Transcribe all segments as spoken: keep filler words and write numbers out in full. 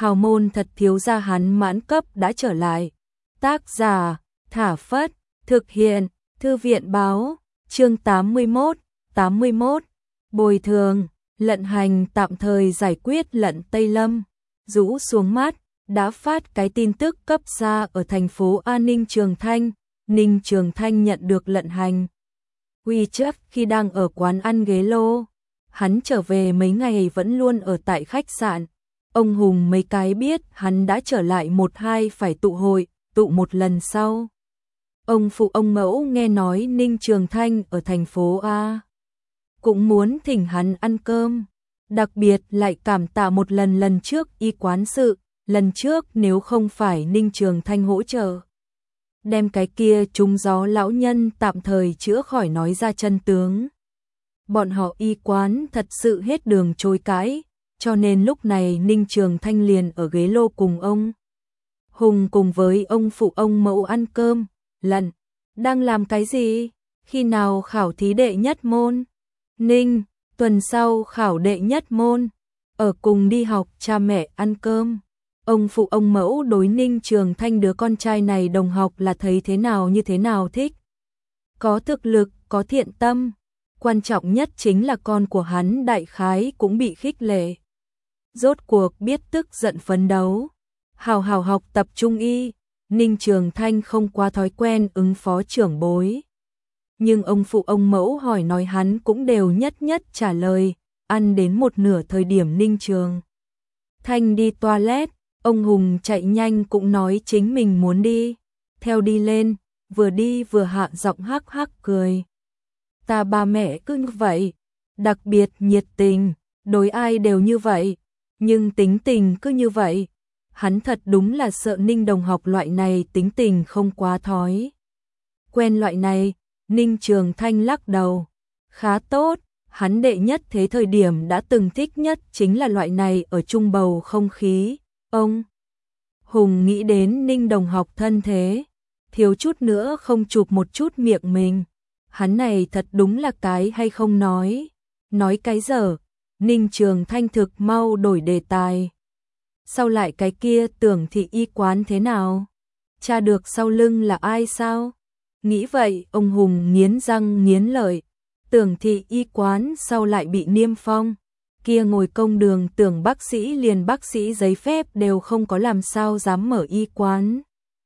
hào môn thật thiếu gia hắn mãn cấp đã trở lại. Tác giả, Thả Phất, thực hiện, Thư viện báo, chương tám mươi mốt, tám mươi mốt, bồi thường, Lận Hành tạm thời giải quyết Lận Tây Lâm, rũ xuống mắt, đã phát cái tin tức cấp ra ở thành phố An Ninh Trường Thanh. Ninh Trường Thanh nhận được Lận Hành WeChat khi đang ở quán ăn ghế lô. Hắn trở về mấy ngày vẫn luôn ở tại khách sạn. Ông Hùng mấy cái biết hắn đã trở lại một hai phải tụ hội, tụ một lần sau. Ông phụ ông mẫu nghe nói Ninh Trường Thanh ở thành phố A cũng muốn thỉnh hắn ăn cơm. Đặc biệt lại cảm tạ một lần lần trước y quán sự, lần trước nếu không phải Ninh Trường Thanh hỗ trợ đem cái kia trúng gió lão nhân tạm thời chữa khỏi nói ra chân tướng. Bọn họ y quán thật sự hết đường chối cãi, cho nên lúc này Ninh Trường Thanh liền ở ghế lô cùng ông Hùng cùng với ông phụ ông mẫu ăn cơm. Lần, đang làm cái gì? Khi nào khảo thí đệ nhất môn? Ninh, tuần sau khảo đệ nhất môn, ở cùng đi học cha mẹ ăn cơm. Ông phụ ông mẫu đối Ninh Trường Thanh đứa con trai này đồng học là thấy thế nào như thế nào thích. Có thực lực, có thiện tâm. Quan trọng nhất chính là con của hắn đại khái cũng bị khích lệ. Rốt cuộc biết tức giận phấn đấu. Hào hào học tập trung y. Ninh Trường Thanh không quá thói quen ứng phó trưởng bối. Nhưng ông phụ ông mẫu hỏi nói hắn cũng đều nhất nhất trả lời. Ăn đến một nửa thời điểm Ninh Trường Thanh đi toilet, ông Hùng chạy nhanh cũng nói chính mình muốn đi. Theo đi lên, vừa đi vừa hạ giọng hắc hắc cười. Ta ba mẹ cứ như vậy, đặc biệt nhiệt tình, đối ai đều như vậy, nhưng tính tình cứ như vậy. Hắn thật đúng là sợ Ninh đồng học loại này tính tình không quá thói quen loại này. Ninh Trường Thanh lắc đầu. Khá tốt, hắn đệ nhất thế thời điểm đã từng thích nhất chính là loại này ở chung bầu không khí. Ông Hùng nghĩ đến Ninh đồng học thân thế, thiếu chút nữa không chụp một chút miệng mình. Hắn này thật đúng là cái hay không nói. Nói cái dở. Ninh Trường Thanh thực mau đổi đề tài. Sau lại cái kia Tưởng thị y quán thế nào? Tra được sau lưng là ai sao? Nghĩ vậy, ông Hùng nghiến răng nghiến lợi. Tưởng thị y quán sau lại bị niêm phong. Kia ngồi công đường Tưởng bác sĩ liền bác sĩ giấy phép đều không có làm sao dám mở y quán.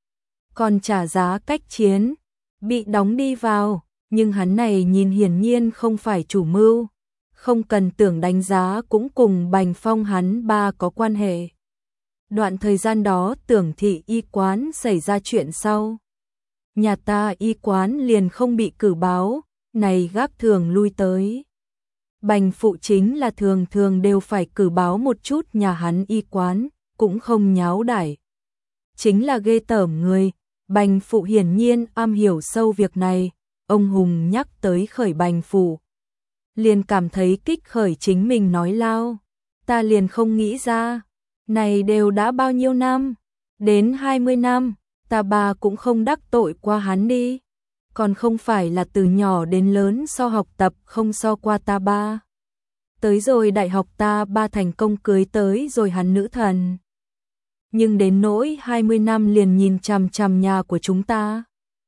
Còn trả giá cách chiến, bị đóng đi vào. Nhưng hắn này nhìn hiển nhiên không phải chủ mưu. Không cần Tưởng đánh giá cũng cùng Bành Phong hắn ba có quan hệ. Đoạn thời gian đó Tưởng thị y quán xảy ra chuyện sau. Nhà ta y quán liền không bị cử báo, này gác thường lui tới. Bành phụ chính là thường thường đều phải cử báo một chút nhà hắn y quán, cũng không nháo đải. Chính là ghê tởm người, Bành phụ hiển nhiên am hiểu sâu việc này. Ông Hùng nhắc tới khởi Bành phụ, liền cảm thấy kích khởi chính mình nói lao. Ta liền không nghĩ ra, này đều đã bao nhiêu năm, đến hai mươi năm, ta ba cũng không đắc tội qua hắn đi. Còn không phải là từ nhỏ đến lớn so học tập không so qua ta ba. Tới rồi đại học ta ba thành công cưới tới rồi hắn nữ thần. Nhưng đến nỗi hai mươi năm liền nhìn chằm chằm nhà của chúng ta.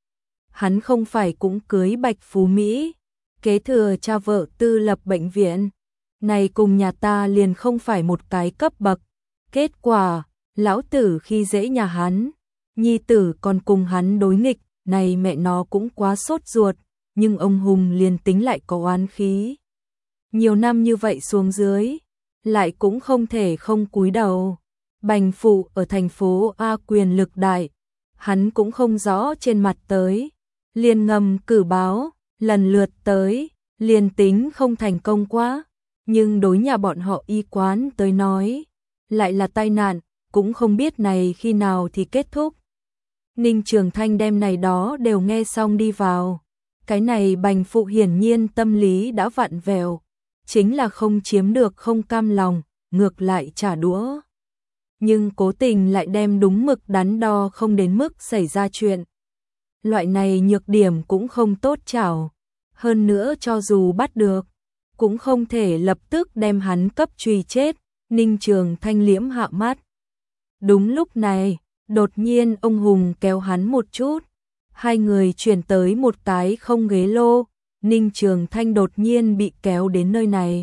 Hắn không phải cũng cưới Bạch Phú Mỹ, kế thừa cha vợ tư lập bệnh viện. Này cùng nhà ta liền không phải một cái cấp bậc. Kết quả, lão tử khi dễ nhà hắn, nhi tử còn cùng hắn đối nghịch, này mẹ nó cũng quá sốt ruột, nhưng ông Hùng liền tính lại có oán khí. Nhiều năm như vậy xuống dưới, lại cũng không thể không cúi đầu. Bành phụ ở thành phố A quyền lực đại, hắn cũng không rõ trên mặt tới. Liền ngầm cử báo, lần lượt tới, liền tính không thành công quá. Nhưng đối nhà bọn họ y quán tới nói, lại là tai nạn, cũng không biết này khi nào thì kết thúc. Ninh Trường Thanh đem này đó đều nghe xong đi vào. Cái này Bành phụ hiển nhiên tâm lý đã vặn vẹo, chính là không chiếm được không cam lòng, ngược lại trả đũa. Nhưng cố tình lại đem đúng mực đắn đo không đến mức xảy ra chuyện. Loại này nhược điểm cũng không tốt chảo. Hơn nữa cho dù bắt được, cũng không thể lập tức đem hắn cấp truy chết. Ninh Trường Thanh liễm hạ mắt, Đúng lúc này, đột nhiên ông Hùng kéo hắn một chút. Hai người chuyển tới một cái không ghế lô, Ninh Trường Thanh đột nhiên bị kéo đến nơi này.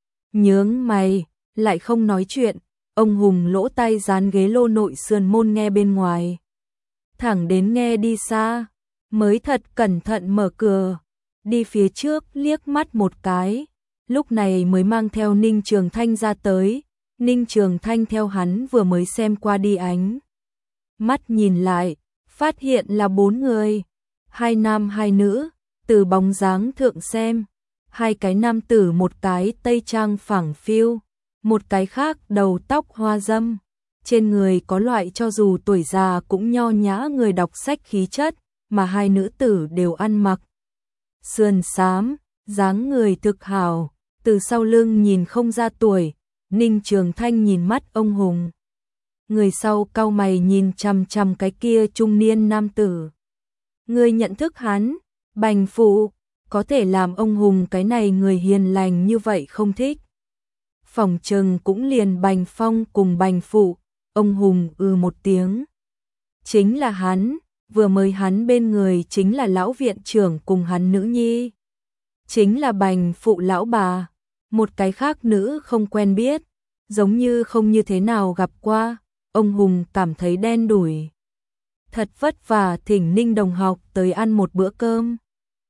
Nhướng mày, lại không nói chuyện, ông Hùng lỗ tai dán ghế lô nội sườn môn nghe bên ngoài. Thẳng đến nghe đi xa, mới thật cẩn thận mở cửa, đi phía trước liếc mắt một cái, lúc này mới mang theo Ninh Trường Thanh ra tới. Ninh Trường Thanh theo hắn vừa mới xem qua đi ánh. Mắt nhìn lại, phát hiện là bốn người, hai nam hai nữ, từ bóng dáng thượng xem, hai cái nam tử một cái tây trang phẳng phiu, một cái khác đầu tóc hoa dâm, trên người có loại cho dù tuổi già cũng nho nhã người đọc sách khí chất, mà hai nữ tử đều ăn mặc sườn xám, dáng người thực hảo, từ sau lưng nhìn không ra tuổi. Ninh Trường Thanh nhìn mắt ông Hùng. Người sau cau mày nhìn chằm chằm cái kia trung niên nam tử. Người nhận thức hắn, Bành Phụ, có thể làm ông Hùng cái này người hiền lành như vậy không thích. Phòng trừng cũng liền Bành Phong cùng Bành Phụ, ông Hùng ư một tiếng. Chính là hắn, vừa mới hắn bên người chính là lão viện trưởng cùng hắn nữ nhi. Chính là Bành Phụ lão bà. Một cái khác nữ không quen biết, giống như không như thế nào gặp qua, ông Hùng cảm thấy đen đủi. Thật vất vả thỉnh Ninh đồng học tới ăn một bữa cơm.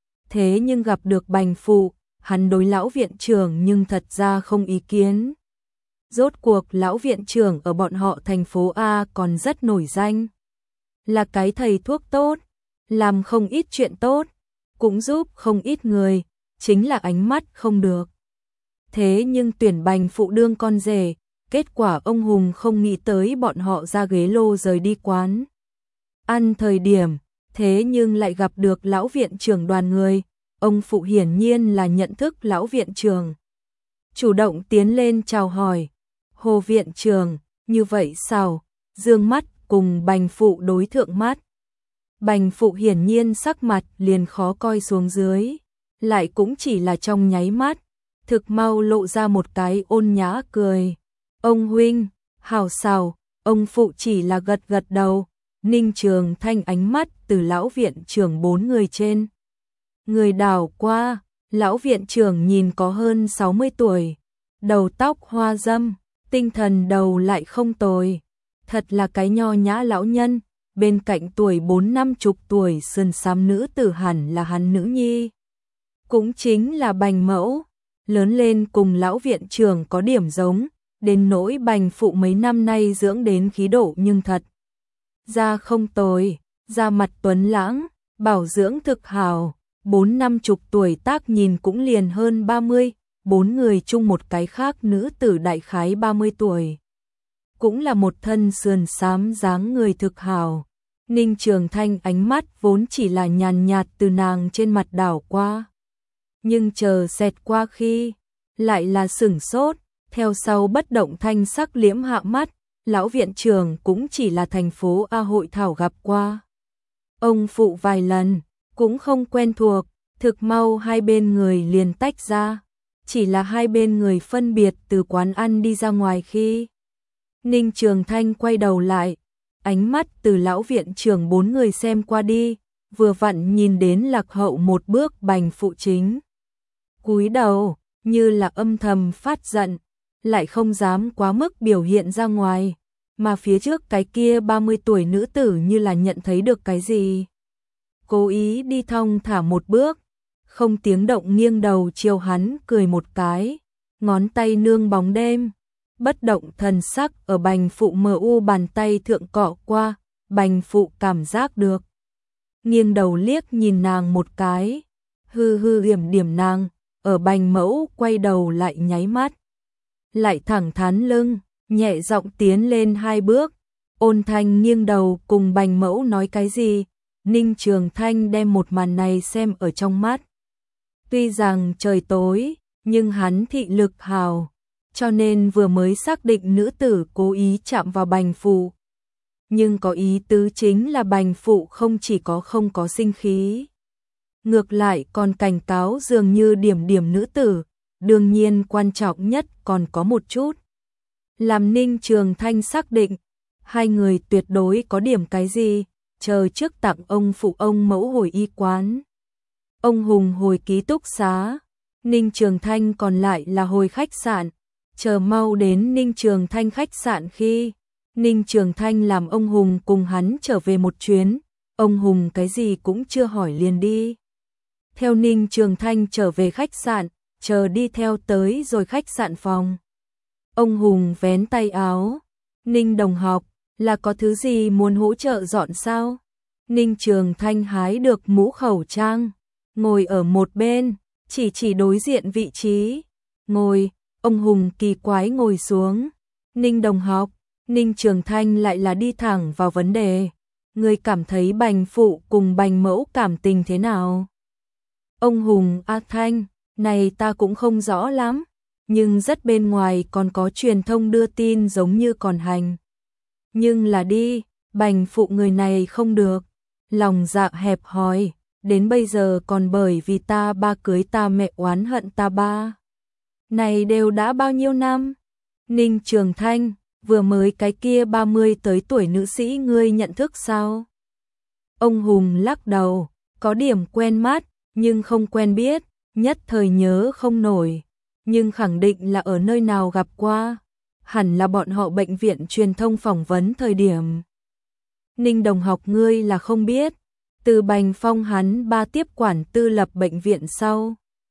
Thế nhưng gặp được Bành Phụ, hắn đối lão viện trưởng nhưng thật ra không ý kiến. Rốt cuộc lão viện trưởng ở bọn họ thành phố A còn rất nổi danh. Là cái thầy thuốc tốt, làm không ít chuyện tốt, cũng giúp không ít người, chính là ánh mắt không được. Thế nhưng tuyển Bành Phụ đương con rể, kết quả ông Hùng không nghĩ tới bọn họ ra ghế lô rời đi quán. Ăn thời điểm, thế nhưng lại gặp được lão viện trưởng đoàn người, ông Phụ hiển nhiên là nhận thức lão viện trưởng. Chủ động tiến lên chào hỏi, Hồ viện trưởng, như vậy sao, dương mắt cùng Bành Phụ đối thượng mắt. Bành Phụ hiển nhiên sắc mặt liền khó coi xuống dưới, lại cũng chỉ là trong nháy mắt. Thực mau lộ ra một cái ôn nhã cười. Ông huynh, hảo xào, ông Phụ chỉ là gật gật đầu. Ninh Trường Thanh ánh mắt từ lão viện trưởng bốn người trên. Người đảo qua, lão viện trưởng nhìn có hơn sáu mươi tuổi. Đầu tóc hoa dâm, tinh thần đầu lại không tồi. Thật là cái nho nhã lão nhân, bên cạnh tuổi bốn năm chục tuổi sườn xám nữ tử hẳn là hắn nữ nhi. Cũng chính là Bành Mẫu. Lớn lên cùng lão viện trưởng có điểm giống, đến nỗi Bành Phụ mấy năm nay dưỡng đến khí độ nhưng thật da không tồi, da mặt tuấn lãng, bảo dưỡng thực hào, bốn năm chục tuổi tác nhìn cũng liền hơn ba mươi, bốn người chung một cái khác nữ tử đại khái ba mươi tuổi. Cũng là một thân sườn xám dáng người thực hào. Ninh Trường Thanh ánh mắt vốn chỉ là nhàn nhạt từ nàng trên mặt đảo qua. Nhưng chờ xẹt qua khi, lại là sửng sốt, theo sau bất động thanh sắc liễm hạ mắt, lão viện trưởng cũng chỉ là thành phố A hội thảo gặp qua. Ông Phụ vài lần, cũng không quen thuộc, thực mau hai bên người liền tách ra, chỉ là hai bên người phân biệt từ quán ăn đi ra ngoài khi. Ninh Trường Thanh quay đầu lại, ánh mắt từ lão viện trưởng bốn người xem qua đi, vừa vặn nhìn đến lạc hậu một bước Bành Phụ chính. Cúi đầu, như là âm thầm phát giận, lại không dám quá mức biểu hiện ra ngoài, mà phía trước cái kia ba mươi tuổi nữ tử như là nhận thấy được cái gì. Cố ý đi thong thả một bước, không tiếng động nghiêng đầu chiều hắn cười một cái, ngón tay nương bóng đêm, bất động thần sắc ở Bành Phụ mờ u bàn tay thượng cọ qua, Bành Phụ cảm giác được. Nghiêng đầu liếc nhìn nàng một cái, hư hư điểm điểm nàng. Ở Bành Mẫu quay đầu lại nháy mắt, lại thẳng thắn lưng, nhẹ giọng tiến lên hai bước, ôn thanh nghiêng đầu cùng Bành Mẫu nói cái gì. Ninh Trường Thanh đem một màn này xem ở trong mắt. Tuy rằng trời tối, nhưng hắn thị lực hào, cho nên vừa mới xác định nữ tử cố ý chạm vào Bành Phụ. Nhưng có ý tứ chính là Bành Phụ không chỉ có không có sinh khí, ngược lại còn cảnh cáo dường như điểm điểm nữ tử, đương nhiên quan trọng nhất còn có một chút. Làm Ninh Trường Thanh xác định, hai người tuyệt đối có điểm cái gì, chờ trước tặng ông phụ ông mẫu hồi y quán. Ông Hùng hồi ký túc xá, Ninh Trường Thanh còn lại là hồi khách sạn, chờ mau đến Ninh Trường Thanh khách sạn khi Ninh Trường Thanh làm ông Hùng cùng hắn trở về một chuyến, ông Hùng cái gì cũng chưa hỏi liền đi. Theo Ninh Trường Thanh trở về khách sạn, chờ đi theo tới rồi khách sạn phòng. Ông Hùng vén tay áo, Ninh đồng học, là có thứ gì muốn hỗ trợ dọn sao? Ninh Trường Thanh hái được mũ khẩu trang, ngồi ở một bên, chỉ chỉ đối diện vị trí. Ngồi, ông Hùng kỳ quái ngồi xuống. Ninh đồng học, Ninh Trường Thanh lại là đi thẳng vào vấn đề. Người cảm thấy Bành phụ cùng Bành mẫu cảm tình thế nào? Ông Hùng, A Thanh, này ta cũng không rõ lắm, nhưng rất bên ngoài còn có truyền thông đưa tin giống như còn hành. Nhưng là đi, Bành phụ người này không được, lòng dạ hẹp hòi, đến bây giờ còn bởi vì ta ba cưới ta mẹ oán hận ta ba. Này đều đã bao nhiêu năm? Ninh Trường Thanh, vừa mới cái kia ba mươi tới tuổi nữ sĩ ngươi nhận thức sao? Ông Hùng lắc đầu, có điểm quen mắt, nhưng không quen biết, nhất thời nhớ không nổi, nhưng khẳng định là ở nơi nào gặp qua, hẳn là bọn họ bệnh viện truyền thông phỏng vấn thời điểm. Ninh đồng học ngươi là không biết, từ Bành Phong hắn ba tiếp quản tư lập bệnh viện sau.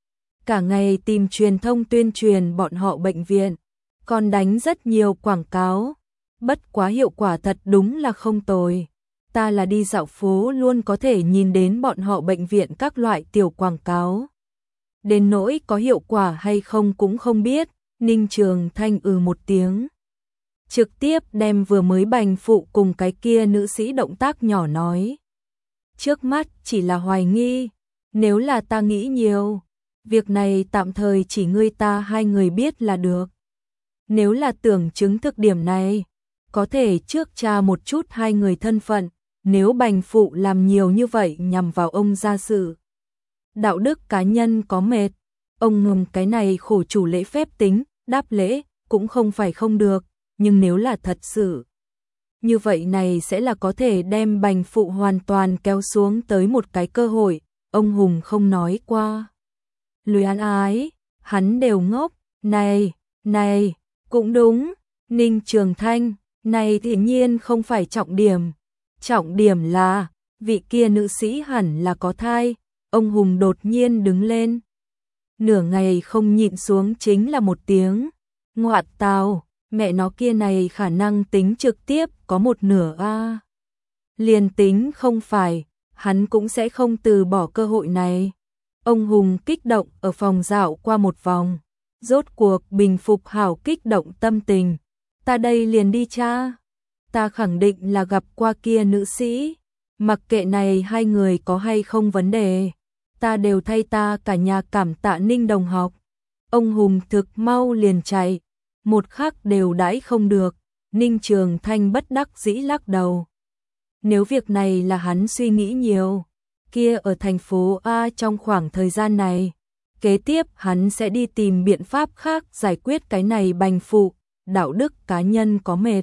Cả ngày tìm truyền thông tuyên truyền bọn họ bệnh viện, còn đánh rất nhiều quảng cáo, bất quá hiệu quả thật đúng là không tồi. Ta là đi dạo phố luôn có thể nhìn đến bọn họ bệnh viện các loại tiểu quảng cáo. Đến nỗi có hiệu quả hay không cũng không biết, Ninh Trường Thanh ừ một tiếng. Trực tiếp đem vừa mới Bành phụ cùng cái kia nữ sĩ động tác nhỏ nói. Trước mắt chỉ là hoài nghi, nếu là ta nghĩ nhiều, việc này tạm thời chỉ ngươi ta hai người biết là được. Nếu là tưởng chứng thực điểm này, có thể trước tra một chút hai người thân phận, nếu Bành phụ làm nhiều như vậy nhằm vào ông gia sự. Đạo đức cá nhân có mệt, ông ngừng cái này khổ chủ lễ phép tính, đáp lễ, cũng không phải không được, nhưng nếu là thật sự. Như vậy này sẽ là có thể đem Bành phụ hoàn toàn kéo xuống tới một cái cơ hội, ông Hùng không nói qua. Luyến ái, hắn đều ngốc, này, này, cũng đúng, Ninh Trường Thanh, này thì nhiên không phải trọng điểm. Trọng điểm là, vị kia nữ sĩ hẳn là có thai, ông Hùng đột nhiên đứng lên. Nửa ngày không nhịn xuống chính là một tiếng, ngoạt tào, mẹ nó kia này khả năng tính trực tiếp có một nửa a. À. Liền tính không phải, hắn cũng sẽ không từ bỏ cơ hội này. Ông Hùng kích động ở phòng dạo qua một vòng, rốt cuộc bình phục hảo kích động tâm tình. Ta đây liền đi cha. Ta khẳng định là gặp qua kia nữ sĩ, mặc kệ này hai người có hay không vấn đề, ta đều thay ta cả nhà cảm tạ Ninh đồng học. Ông Hùng thực mau liền chạy, một khắc đều đãi không được, Ninh Trường Thanh bất đắc dĩ lắc đầu. Nếu việc này là hắn suy nghĩ nhiều, kia ở thành phố A trong khoảng thời gian này, kế tiếp hắn sẽ đi tìm biện pháp khác giải quyết cái này Bành phụ, đạo đức cá nhân có mệt.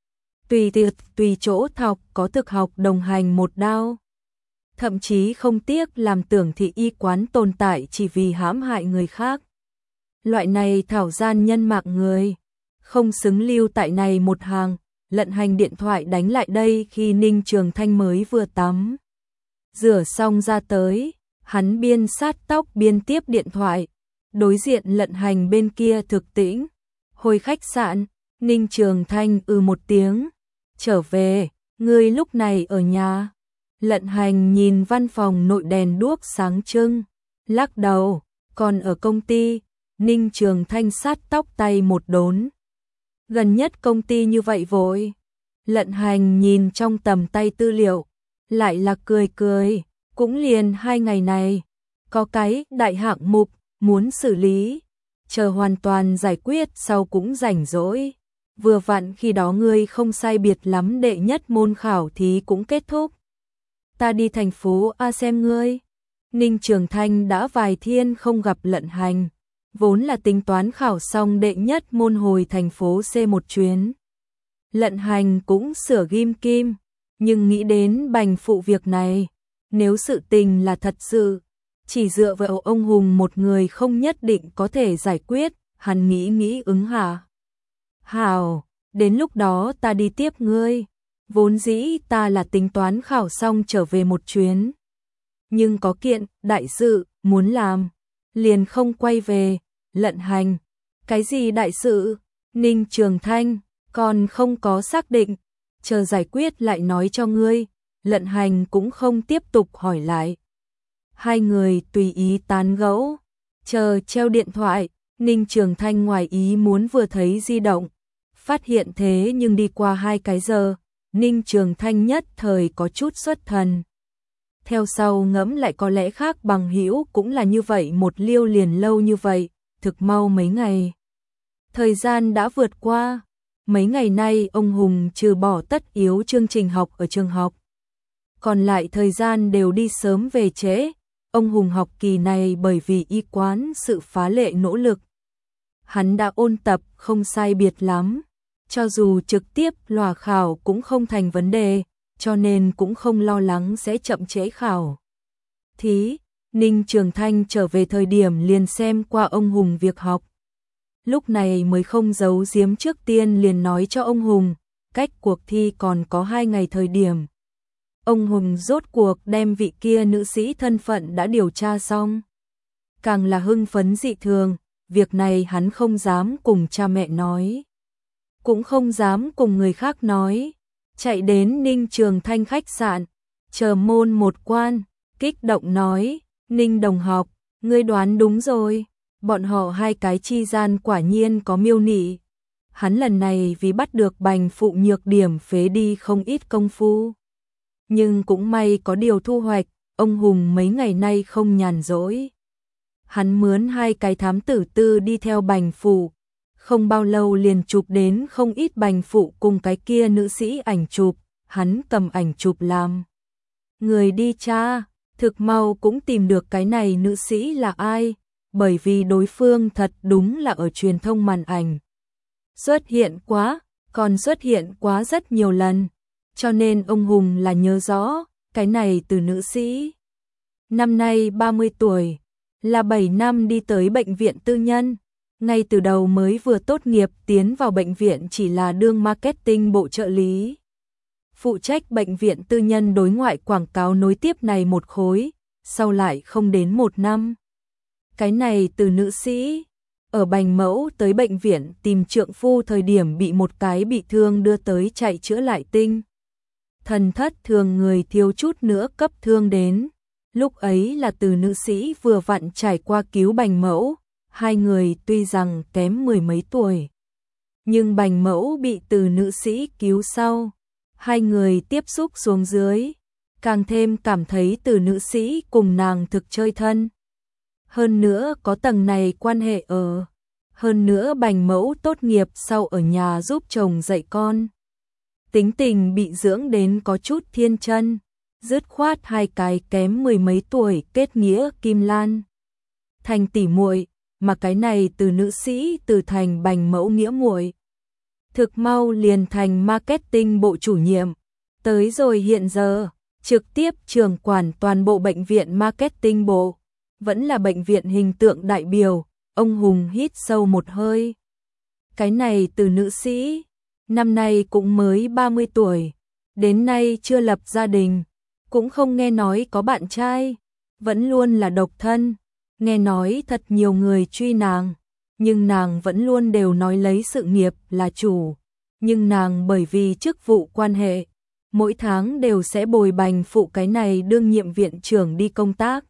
Tùy tiệc, tùy chỗ thọc có thực học đồng hành một đao. Thậm chí không tiếc làm tưởng thị y quán tồn tại chỉ vì hãm hại người khác. Loại này thảo gian nhân mạng người, không xứng lưu tại này một hàng, lận hành điện thoại đánh lại đây khi Ninh Trường Thanh mới vừa tắm. Rửa xong ra tới, hắn biên sát tóc biên tiếp điện thoại, đối diện lận hành bên kia thực tĩnh. Hồi khách sạn, Ninh Trường Thanh ừ một tiếng. Trở về, ngươi lúc này ở nhà. Lận hành nhìn văn phòng nội đèn đuốc sáng trưng, lắc đầu, còn ở công ty. Ninh Trường Thanh sát tóc tay một đốn. Gần nhất công ty như vậy vội. Lận hành nhìn trong tầm tay tư liệu, lại là cười cười, cũng liền hai ngày này, có cái đại hạng mục muốn xử lý, chờ hoàn toàn giải quyết sau cũng rảnh rỗi. Vừa vặn khi đó ngươi không sai biệt lắm đệ nhất môn khảo thí cũng kết thúc. Ta đi thành phố A xem ngươi. Ninh Trường Thanh đã vài thiên không gặp lận hành, vốn là tính toán khảo xong đệ nhất môn hồi thành phố C một chuyến. Lận Hành cũng sửa ghim kim, nhưng nghĩ đến Bành Phụ việc này, nếu sự tình là thật sự, chỉ dựa vào ông Hùng một người không nhất định có thể giải quyết, hắn nghĩ nghĩ ứng hạ. Hảo, đến lúc đó ta đi tiếp ngươi, vốn dĩ ta là tính toán khảo xong trở về một chuyến. Nhưng có kiện, đại sự, muốn làm, liền không quay về. Lận Hành, cái gì đại sự? Ninh Trường Thanh, còn không có xác định, chờ giải quyết lại nói cho ngươi. Lận Hành cũng không tiếp tục hỏi lại. Hai người tùy ý tán gẫu, chờ treo điện thoại, Ninh Trường Thanh ngoài ý muốn vừa thấy di động, phát hiện thế nhưng đi qua hai cái giờ, Ninh Trường Thanh nhất thời có chút xuất thần. Theo sau ngẫm lại có lẽ khác bằng hữu cũng là như vậy, một liêu liền lâu như vậy, thực mau mấy ngày. Thời gian đã vượt qua, mấy ngày nay ông Hùng trừ bỏ tất yếu chương trình học ở trường học, còn lại thời gian đều đi sớm về trễ. Ông Hùng học kỳ này bởi vì y quán sự phá lệ nỗ lực, hắn đã ôn tập không sai biệt lắm, cho dù trực tiếp lòa khảo cũng không thành vấn đề, cho nên cũng không lo lắng sẽ chậm trễ khảo. Thí, Ninh Trường Thanh trở về thời điểm liền xem qua ông Hùng việc học. Lúc này mới không giấu giếm, trước tiên liền nói cho ông Hùng, cách cuộc thi còn có hai ngày thời điểm. Ông Hùng rốt cuộc đem vị kia nữ sĩ thân phận đã điều tra xong. Càng là hưng phấn dị thường, việc này hắn không dám cùng cha mẹ nói, cũng không dám cùng người khác nói. Chạy đến Ninh Trường Thanh khách sạn, chờ môn một quan, kích động nói, Ninh đồng học, ngươi đoán đúng rồi, bọn họ hai cái chi gian quả nhiên có miêu nị. Hắn lần này vì bắt được Bành Phụ nhược điểm phế đi không ít công phu. Nhưng cũng may có điều thu hoạch, ông Hùng mấy ngày nay không nhàn rỗi. Hắn mướn hai cái thám tử tư đi theo Bành Phụ, không bao lâu liền chụp đến không ít Bành Phụ cùng cái kia nữ sĩ ảnh chụp, hắn cầm ảnh chụp làm người đi tra, thực mau cũng tìm được cái này nữ sĩ là ai, bởi vì đối phương thật đúng là ở truyền thông màn ảnh xuất hiện quá, còn xuất hiện quá rất nhiều lần, cho nên ông Hùng là nhớ rõ, cái này từ nữ sĩ. Năm nay ba mươi tuổi, là bảy năm đi tới bệnh viện tư nhân, ngay từ đầu mới vừa tốt nghiệp tiến vào bệnh viện chỉ là đương marketing bộ trợ lý. Phụ trách bệnh viện tư nhân đối ngoại quảng cáo nối tiếp này một khối, sau lại không đến một năm. Cái này từ nữ sĩ, ở Bành Mẫu tới bệnh viện tìm trượng phu thời điểm bị một cái bị thương đưa tới chạy chữa lại tinh. Thần thất thường người thiếu chút nữa cấp thương đến. Lúc ấy là từ nữ sĩ vừa vặn trải qua cứu Bành Mẫu, hai người tuy rằng kém mười mấy tuổi, nhưng Bành Mẫu bị từ nữ sĩ cứu sau, hai người tiếp xúc xuống dưới, càng thêm cảm thấy từ nữ sĩ cùng nàng thực chơi thân. Hơn nữa có tầng này quan hệ ở, hơn nữa Bành Mẫu tốt nghiệp sau ở nhà giúp chồng dạy con. Tính tình bị dưỡng đến có chút thiên chân, dứt khoát hai cái kém mười mấy tuổi kết nghĩa kim lan thành tỉ muội, mà cái này từ nữ sĩ từ thành Bành Mẫu nghĩa muội, thực mau liền thành marketing bộ chủ nhiệm, tới rồi hiện giờ trực tiếp trưởng quản toàn bộ bệnh viện marketing bộ, vẫn là bệnh viện hình tượng đại biểu. Ông Hùng hít sâu một hơi, cái này từ nữ sĩ năm nay cũng mới ba mươi tuổi, đến nay chưa lập gia đình, cũng không nghe nói có bạn trai, vẫn luôn là độc thân, nghe nói thật nhiều người truy nàng, nhưng nàng vẫn luôn đều nói lấy sự nghiệp là chủ, nhưng nàng bởi vì chức vụ quan hệ, mỗi tháng đều sẽ bồi Bành Phụ cái này đương nhiệm viện trưởng đi công tác.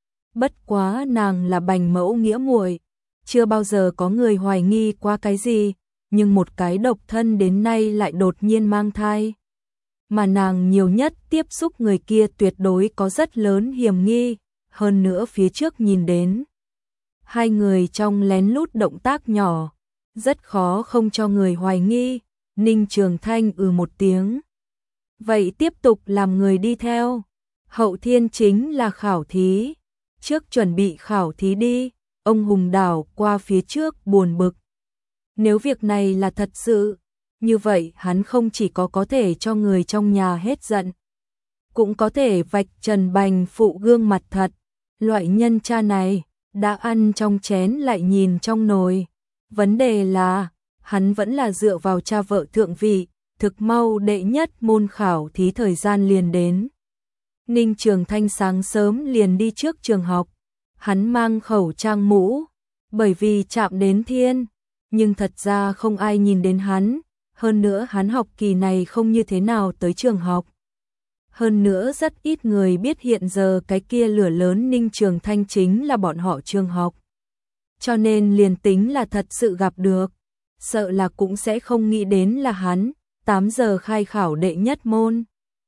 Bất quá nàng là Bành Mẫu nghĩa muội, chưa bao giờ có người hoài nghi qua cái gì, nhưng một cái độc thân đến nay lại đột nhiên mang thai. Mà nàng nhiều nhất tiếp xúc người kia tuyệt đối có rất lớn hiểm nghi, hơn nữa phía trước nhìn đến hai người trong lén lút động tác nhỏ, rất khó không cho người hoài nghi. Ninh Trường Thanh ừ một tiếng, vậy tiếp tục làm người đi theo. Hậu thiên chính là khảo thí, trước chuẩn bị khảo thí đi. Ông Hùng đảo qua phía trước buồn bực, nếu việc này là thật sự, như vậy hắn không chỉ có có thể cho người trong nhà hết giận, cũng có thể vạch trần Bành Phụ gương mặt thật. Loại nhân cha này, đã ăn trong chén lại nhìn trong nồi. Vấn đề là, hắn vẫn là dựa vào cha vợ thượng vị, thực mau đệ nhất môn khảo thí thời gian liền đến. Ninh Trường Thanh sáng sớm liền đi trước trường học, hắn mang khẩu trang mũ, bởi vì chạm đến thiên, nhưng thật ra không ai nhìn đến hắn, hơn nữa hắn học kỳ này không như thế nào tới trường học. Hơn nữa rất ít người biết hiện giờ cái kia lửa lớn Ninh Trường Thanh chính là bọn họ trường học. Cho nên liền tính là thật sự gặp được, sợ là cũng sẽ không nghĩ đến là hắn. Tám giờ khai khảo đệ nhất môn.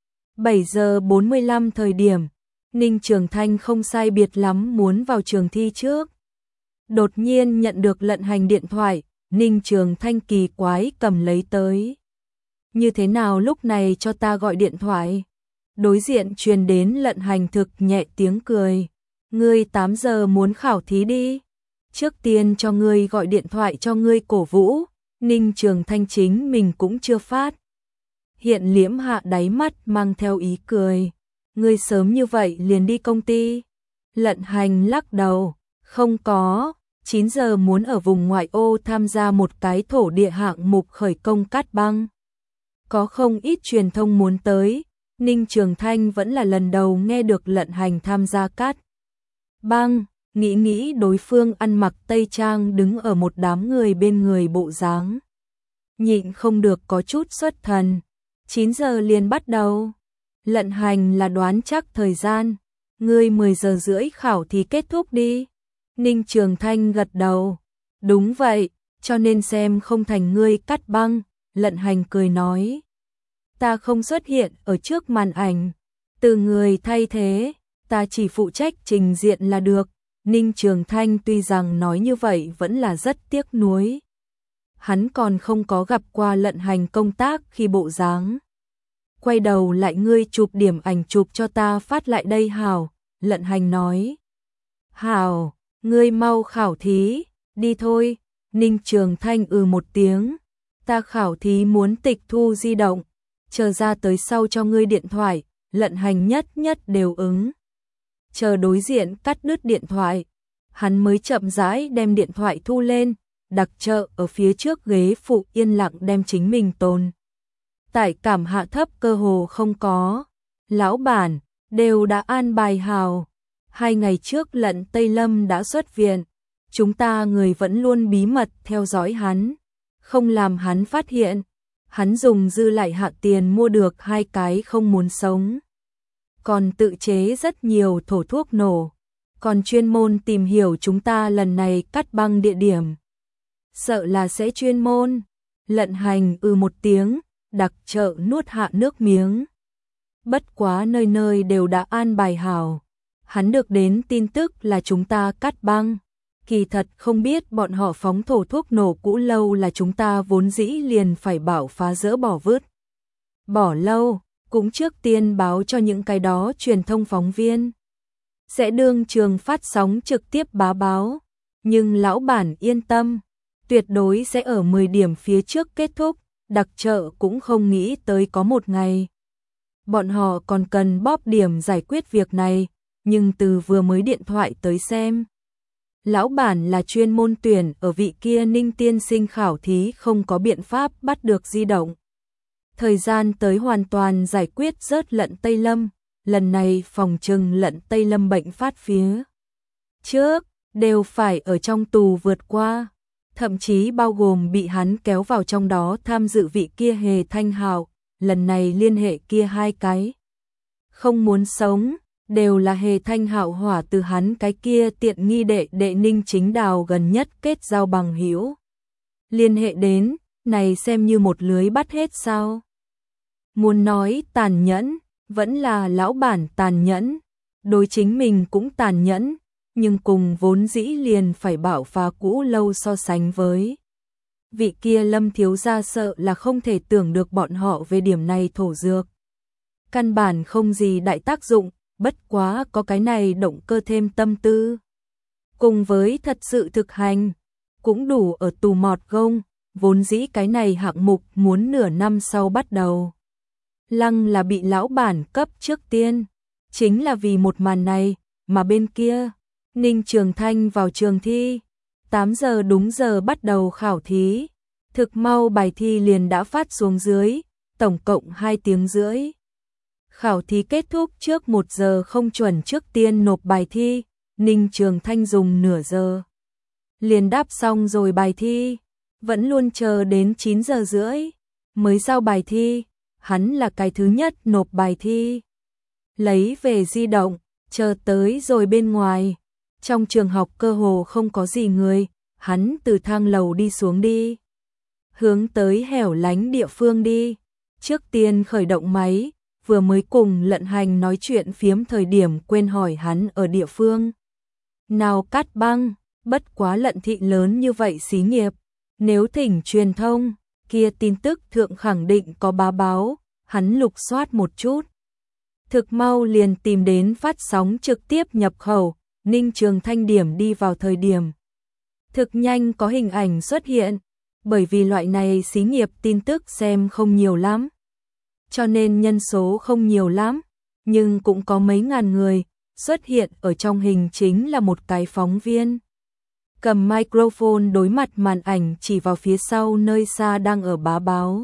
bảy giờ bốn mươi lăm thời điểm, Ninh Trường Thanh không sai biệt lắm muốn vào trường thi trước. Đột nhiên nhận được Lận Hành điện thoại, Ninh Trường Thanh kỳ quái cầm lấy tới. Như thế nào lúc này cho ta gọi điện thoại? Đối diện truyền đến Lận Hành thực nhẹ tiếng cười. Ngươi tám giờ muốn khảo thí đi. Trước tiên cho ngươi gọi điện thoại cho ngươi cổ vũ. Ninh Trường Thanh chính mình cũng chưa phát. Hiện liễm hạ đáy mắt mang theo ý cười. Ngươi sớm như vậy liền đi công ty. Lận Hành lắc đầu. Không có. chín giờ muốn ở vùng ngoại ô tham gia một cái thổ địa hạng mục khởi công cát băng. Có không ít truyền thông muốn tới. Ninh Trường Thanh vẫn là lần đầu nghe được Lận Hành tham gia cát băng. Nghĩ nghĩ đối phương ăn mặc tây trang đứng ở một đám người bên người bộ dáng. Nhịn không được có chút xuất thần. chín giờ liền bắt đầu. Lận Hành là đoán chắc thời gian. Ngươi mười giờ rưỡi khảo thì kết thúc đi. Ninh Trường Thanh gật đầu. Đúng vậy, cho nên xem không thành ngươi cắt băng. Lận Hành cười nói. Ta không xuất hiện ở trước màn ảnh. Từ người thay thế, ta chỉ phụ trách trình diện là được. Ninh Trường Thanh tuy rằng nói như vậy vẫn là rất tiếc nuối. Hắn còn không có gặp qua Lận Hành công tác khi bộ dáng. Quay đầu lại ngươi chụp điểm ảnh chụp cho ta phát lại đây hảo. Lận Hành nói. Hảo, ngươi mau khảo thí, đi thôi. Ninh Trường Thanh ừ một tiếng. Ta khảo thí muốn tịch thu di động. Chờ ra tới sau cho ngươi điện thoại. Lận Hành nhất nhất đều ứng. Chờ đối diện cắt đứt điện thoại, hắn mới chậm rãi đem điện thoại thu lên, đặc trợ ở phía trước ghế phụ yên lặng đem chính mình tồn. Tải cảm hạ thấp cơ hồ không có. Lão bản, đều đã an bài hào. Hai ngày trước Lận Tây Lâm đã xuất viện, chúng ta người vẫn luôn bí mật theo dõi hắn, không làm hắn phát hiện. Hắn dùng dư lại hạ tiền mua được hai cái không muốn sống. Còn tự chế rất nhiều thổ thuốc nổ, còn chuyên môn tìm hiểu chúng ta lần này cắt băng địa điểm. Sợ là sẽ chuyên môn. Lận Hành ừ một tiếng, đặc trợ nuốt hạ nước miếng. Bất quá nơi nơi đều đã an bài hảo. Hắn được đến tin tức là chúng ta cắt băng. Kỳ thật không biết bọn họ phóng thổ thuốc nổ cũ lâu là chúng ta vốn dĩ liền phải bảo phá dỡ bỏ vứt. Bỏ lâu. Cũng trước tiên báo cho những cái đó truyền thông phóng viên. Sẽ đương trường phát sóng trực tiếp bá báo. Nhưng lão bản yên tâm, tuyệt đối sẽ ở mười điểm phía trước kết thúc. Đặc trợ cũng không nghĩ tới có một ngày. Bọn họ còn cần bóp điểm giải quyết việc này. Nhưng từ vừa mới điện thoại tới xem. Lão bản là chuyên môn tuyển ở vị kia Ninh tiên sinh khảo thí không có biện pháp bắt được di động. Thời gian tới hoàn toàn giải quyết rớt Lận Tây Lâm, lần này phòng trừng Lận Tây Lâm bệnh phát phía trước, đều phải ở trong tù vượt qua, thậm chí bao gồm bị hắn kéo vào trong đó tham dự vị kia Hề Thanh Hạo, lần này liên hệ kia hai cái. Không muốn sống, đều là Hề Thanh Hạo hỏa từ hắn cái kia tiện nghi đệ đệ Ninh Chính Đào gần nhất kết giao bằng hữu. Liên hệ đến, này xem như một lưới bắt hết sao. Muốn nói tàn nhẫn, vẫn là lão bản tàn nhẫn, đối chính mình cũng tàn nhẫn, nhưng cùng vốn dĩ liền phải bảo phá cũ lâu so sánh với. Vị kia Lâm thiếu gia sợ là không thể tưởng được bọn họ về điểm này thổ dược. Căn bản không gì đại tác dụng, bất quá có cái này động cơ thêm tâm tư. Cùng với thật sự thực hành, cũng đủ ở tù mọt gông, vốn dĩ cái này hạng mục muốn nửa năm sau bắt đầu. Lăng là bị lão bản cấp trước tiên, chính là vì một màn này, mà bên kia, Ninh Trường Thanh vào trường thi, tám giờ đúng giờ bắt đầu khảo thí, thực mau bài thi liền đã phát xuống dưới, tổng cộng hai tiếng rưỡi. Khảo thí kết thúc trước một giờ không chuẩn trước tiên nộp bài thi, Ninh Trường Thanh dùng nửa giờ. Liền đáp xong rồi bài thi, vẫn luôn chờ đến chín giờ rưỡi, mới giao bài thi, hắn là cái thứ nhất nộp bài thi. Lấy về di động, chờ tới rồi bên ngoài, trong trường học cơ hồ không có gì người, hắn từ thang lầu đi xuống đi. Hướng tới hẻo lánh địa phương đi, trước tiên khởi động máy, vừa mới cùng Lận Hành nói chuyện phiếm thời điểm quên hỏi hắn ở địa phương. Nào Cát Băng, bất quá Lận thị lớn như vậy xí nghiệp, nếu thỉnh truyền thông, kia tin tức thượng khẳng định có bá báo, hắn lục soát một chút. Thực mau liền tìm đến phát sóng trực tiếp nhập khẩu, Ninh Trường Thanh điểm đi vào thời điểm. Thực nhanh có hình ảnh xuất hiện, bởi vì loại này xí nghiệp tin tức xem không nhiều lắm. Cho nên nhân số không nhiều lắm, nhưng cũng có mấy ngàn người, xuất hiện ở trong hình chính là một cái phóng viên. Cầm microphone đối mặt màn ảnh chỉ vào phía sau nơi xa đang ở bá báo.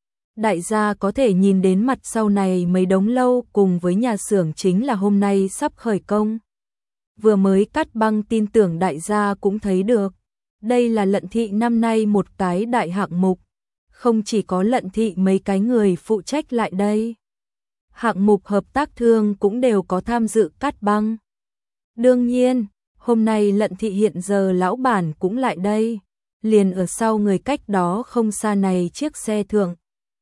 Đại gia có thể nhìn đến mặt sau này mấy đống lâu cùng với nhà xưởng chính là hôm nay sắp khởi công. Vừa mới Cát Băng tin tưởng đại gia cũng thấy được. Đây là Lận thị năm nay một cái đại hạng mục. Không chỉ có Lận thị mấy cái người phụ trách lại đây. Hạng mục hợp tác thương cũng đều có tham dự Cát Băng. Đương nhiên, hôm nay Lận thị hiện giờ lão bản cũng lại đây. Liền ở sau người cách đó không xa này chiếc xe thượng.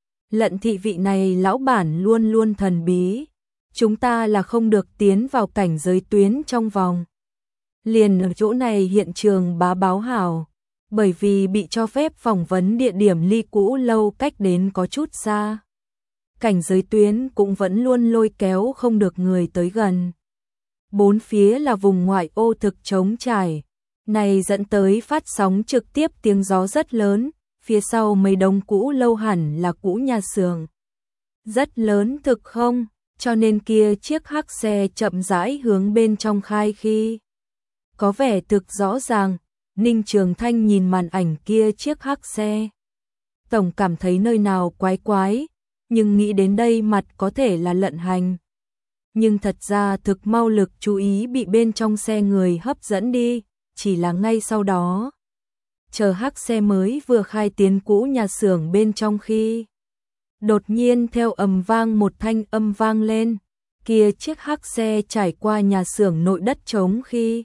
Lận thị vị này lão bản luôn luôn thần bí. Chúng ta là không được tiến vào cảnh giới tuyến trong vòng. Liền ở chỗ này hiện trường bá báo hảo. Bởi vì bị cho phép phỏng vấn địa điểm ly cũ lâu cách đến có chút xa. Cảnh giới tuyến cũng vẫn luôn lôi kéo không được người tới gần. Bốn phía là vùng ngoại ô thực trống trải. Này dẫn tới phát sóng trực tiếp tiếng gió rất lớn. Phía sau mấy đống cũ lâu hẳn là cũ nhà xưởng. Rất lớn thực không, cho nên kia chiếc hắc xe chậm rãi hướng bên trong khai khi. Có vẻ thực rõ ràng, Ninh Trường Thanh nhìn màn ảnh kia chiếc hắc xe. Tổng cảm thấy nơi nào quái quái, nhưng nghĩ đến đây mặt có thể là Lận Hành. Nhưng thật ra thực mau lực chú ý bị bên trong xe người hấp dẫn đi, chỉ là ngay sau đó. Chờ hắc xe mới vừa khai tiến cũ nhà xưởng bên trong khi. Đột nhiên theo ầm vang một thanh âm vang lên, kia chiếc hắc xe trải qua nhà xưởng nội đất trống khi.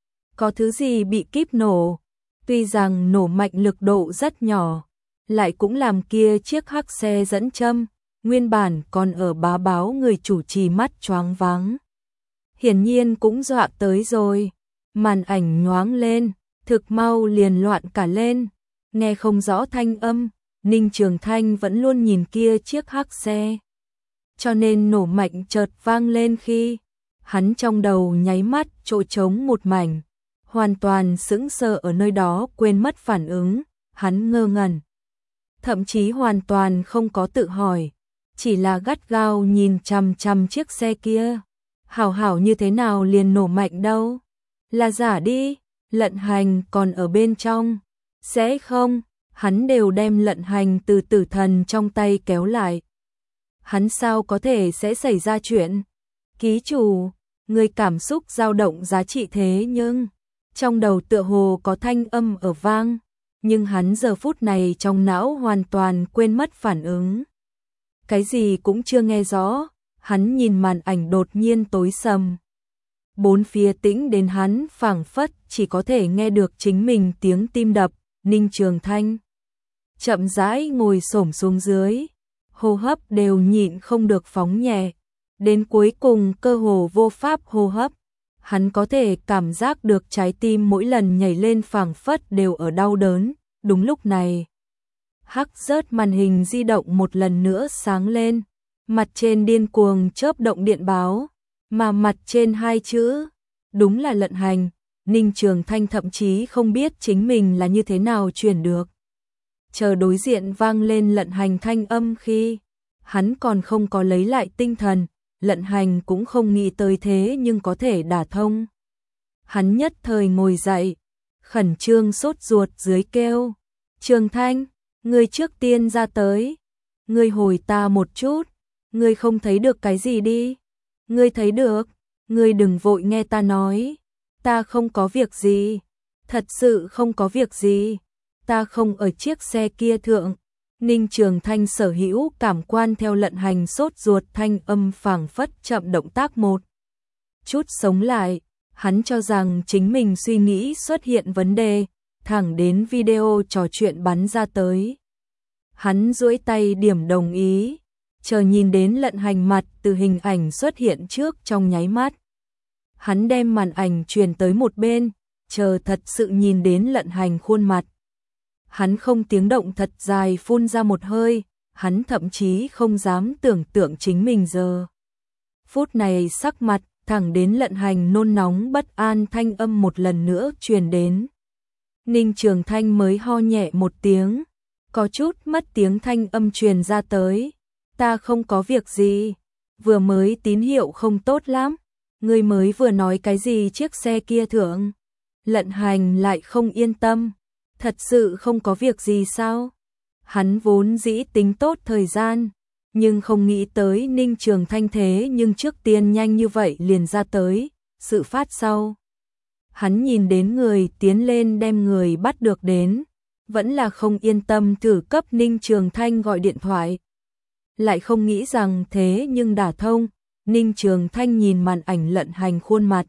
Có thứ gì bị kíp nổ, tuy rằng nổ mạnh lực độ rất nhỏ, lại cũng làm kia chiếc hắc xe dẫn châm, nguyên bản còn ở bá báo người chủ trì mắt choáng váng. Hiển nhiên cũng dọa tới rồi, màn ảnh nhoáng lên. Thực mau liền loạn cả lên, nghe không rõ thanh âm, Ninh Trường Thanh vẫn luôn nhìn kia chiếc hắc xe. Cho nên nổ mạnh chợt vang lên khi, hắn trong đầu nháy mắt chỗ trống một mảnh, hoàn toàn sững sờ ở nơi đó quên mất phản ứng, hắn ngơ ngẩn. Thậm chí hoàn toàn không có tự hỏi, chỉ là gắt gao nhìn chằm chằm chiếc xe kia. Hảo hảo như thế nào liền nổ mạnh đâu, là giả đi. Lận Hành còn ở bên trong, sẽ không, hắn đều đem Lận Hành từ tử thần trong tay kéo lại. Hắn sao có thể sẽ xảy ra chuyện? Ký chủ, người cảm xúc dao động giá trị thế nhưng, trong đầu tựa hồ có thanh âm ở vang, nhưng hắn giờ phút này trong não hoàn toàn quên mất phản ứng. Cái gì cũng chưa nghe rõ, hắn nhìn màn ảnh đột nhiên tối sầm. Bốn phía tĩnh đến hắn phảng phất chỉ có thể nghe được chính mình tiếng tim đập. Ninh Trường Thanh chậm rãi ngồi xổm xuống dưới, hô hấp đều nhịn không được phóng nhẹ, đến cuối cùng cơ hồ vô pháp hô hấp. Hắn có thể cảm giác được trái tim mỗi lần nhảy lên phảng phất đều ở đau đớn. Đúng lúc này, hắc rớt màn hình di động một lần nữa sáng lên, mặt trên điên cuồng chớp động điện báo. Mà mặt trên hai chữ, đúng là Lận Hành. Ninh Trường Thanh thậm chí không biết chính mình là như thế nào truyền được. chờ đối diện vang lên Lận Hành thanh âm khi hắn còn không có lấy lại tinh thần, Lận Hành cũng không nghĩ tới thế nhưng có thể đả thông. Hắn nhất thời ngồi dậy, khẩn trương sốt ruột dưới kêu, Trường Thanh, ngươi trước tiên ra tới, ngươi hồi ta một chút, ngươi không thấy được cái gì đi, ngươi thấy được, ngươi đừng vội nghe ta nói, ta không có việc gì, thật sự không có việc gì, ta không ở chiếc xe kia thượng. Ninh Trường Thanh sở hữu cảm quan theo Lận Hành sốt ruột thanh âm phảng phất chậm động tác một chút sống lại, hắn cho rằng chính mình suy nghĩ xuất hiện vấn đề, thẳng đến video trò chuyện bắn ra tới. Hắn duỗi tay điểm đồng ý, chờ nhìn đến Lận Hành mặt từ hình ảnh xuất hiện trước trong nháy mắt. Hắn đem màn ảnh truyền tới một bên, chờ thật sự nhìn đến Lận Hành khuôn mặt. Hắn không tiếng động thật dài phun ra một hơi, hắn thậm chí không dám tưởng tượng chính mình giờ. Phút này sắc mặt, thẳng đến Lận Hành nôn nóng bất an thanh âm một lần nữa truyền đến. Ninh Trường Thanh mới ho nhẹ một tiếng, có chút mất tiếng thanh âm truyền ra tới. Ta không có việc gì, vừa mới tín hiệu không tốt lắm, ngươi mới vừa nói cái gì chiếc xe kia thượng. Lận Hành lại không yên tâm, thật sự không có việc gì sao? Hắn vốn dĩ tính tốt thời gian, nhưng không nghĩ tới Ninh Trường Thanh thế nhưng trước tiên nhanh như vậy liền ra tới, sự phát sau. Hắn nhìn đến người tiến lên đem người bắt được đến, vẫn là không yên tâm thử cấp Ninh Trường Thanh gọi điện thoại. Lại không nghĩ rằng thế nhưng đả thông, Ninh Trường Thanh nhìn màn ảnh Lận Hành khuôn mặt.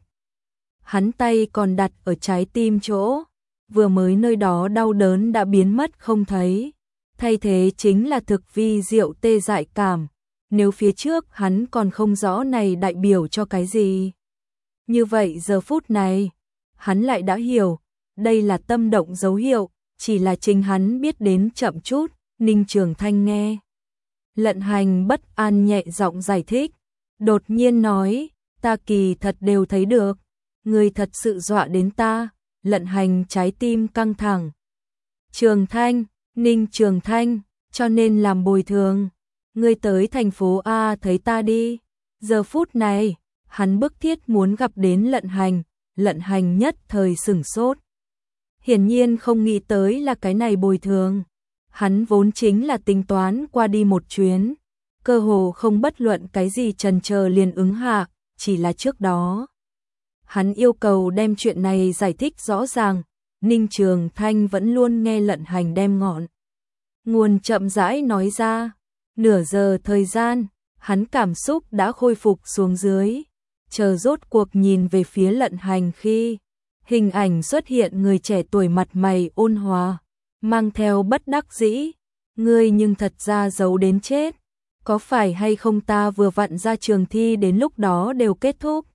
Hắn tay còn đặt ở trái tim chỗ, vừa mới nơi đó đau đớn đã biến mất không thấy. Thay thế chính là thực vi diệu tê dại cảm, nếu phía trước hắn còn không rõ này đại biểu cho cái gì. Như vậy giờ phút này, hắn lại đã hiểu, đây là tâm động dấu hiệu, chỉ là chính hắn biết đến chậm chút. Ninh Trường Thanh nghe Lận Hành bất an nhẹ giọng giải thích, đột nhiên nói, ta kỳ thật đều thấy được, người thật sự dọa đến ta. Lận Hành trái tim căng thẳng. Trường Thanh, Ninh Trường Thanh, cho nên làm bồi thường, ngươi tới thành phố A thấy ta đi. Giờ phút này, hắn bức thiết muốn gặp đến Lận Hành, Lận Hành nhất thời sửng sốt. Hiển nhiên không nghĩ tới là cái này bồi thường. Hắn vốn chính là tính toán qua đi một chuyến, cơ hồ không bất luận cái gì chần chờ liền ứng hạ, chỉ là trước đó. Hắn yêu cầu đem chuyện này giải thích rõ ràng, Ninh Trường Thanh vẫn luôn nghe Lận Hành đem ngọn nguồn chậm rãi nói ra. Nửa giờ thời gian, hắn cảm xúc đã khôi phục xuống dưới, chờ rốt cuộc nhìn về phía Lận Hành khi hình ảnh xuất hiện người trẻ tuổi mặt mày ôn hòa, mang theo bất đắc dĩ, ngươi nhưng thật ra giấu đến chết, có phải hay không ta vừa vặn ra trường thi đến lúc đó đều kết thúc.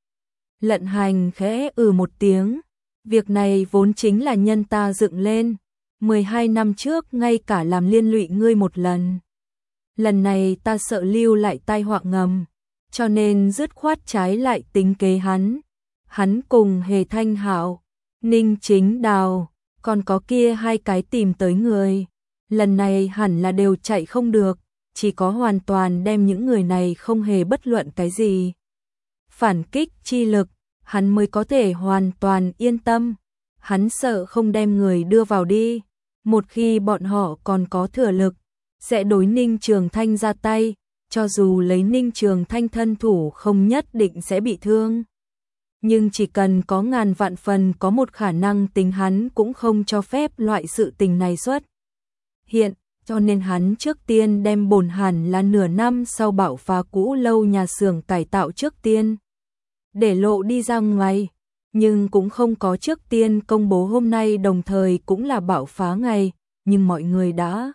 Lận Hành khẽ ừ một tiếng, việc này vốn chính là nhân ta dựng lên, mười hai năm trước ngay cả làm liên lụy ngươi một lần. Lần này ta sợ lưu lại tai họa ngầm, cho nên dứt khoát trái lại tính kế hắn. Hắn cùng Hề Thanh Hạo, Ninh Chính Đào, còn có kia hai cái tìm tới người. Lần này hẳn là đều chạy không được, chỉ có hoàn toàn đem những người này không hề bất luận cái gì phản kích chi lực, hắn mới có thể hoàn toàn yên tâm. Hắn sợ không đem người đưa vào đi, một khi bọn họ còn có thừa lực, sẽ đối Ninh Trường Thanh ra tay, cho dù lấy Ninh Trường Thanh thân thủ không nhất định sẽ bị thương. Nhưng chỉ cần có ngàn vạn phần có một khả năng tính hắn cũng không cho phép loại sự tình này xuất hiện, cho nên hắn trước tiên đem bổn hẳn là nửa năm sau bạo phá cũ lâu nhà xưởng cải tạo trước tiên để lộ đi ra ngoài, nhưng cũng không có trước tiên công bố hôm nay đồng thời cũng là bạo phá ngày, nhưng mọi người đã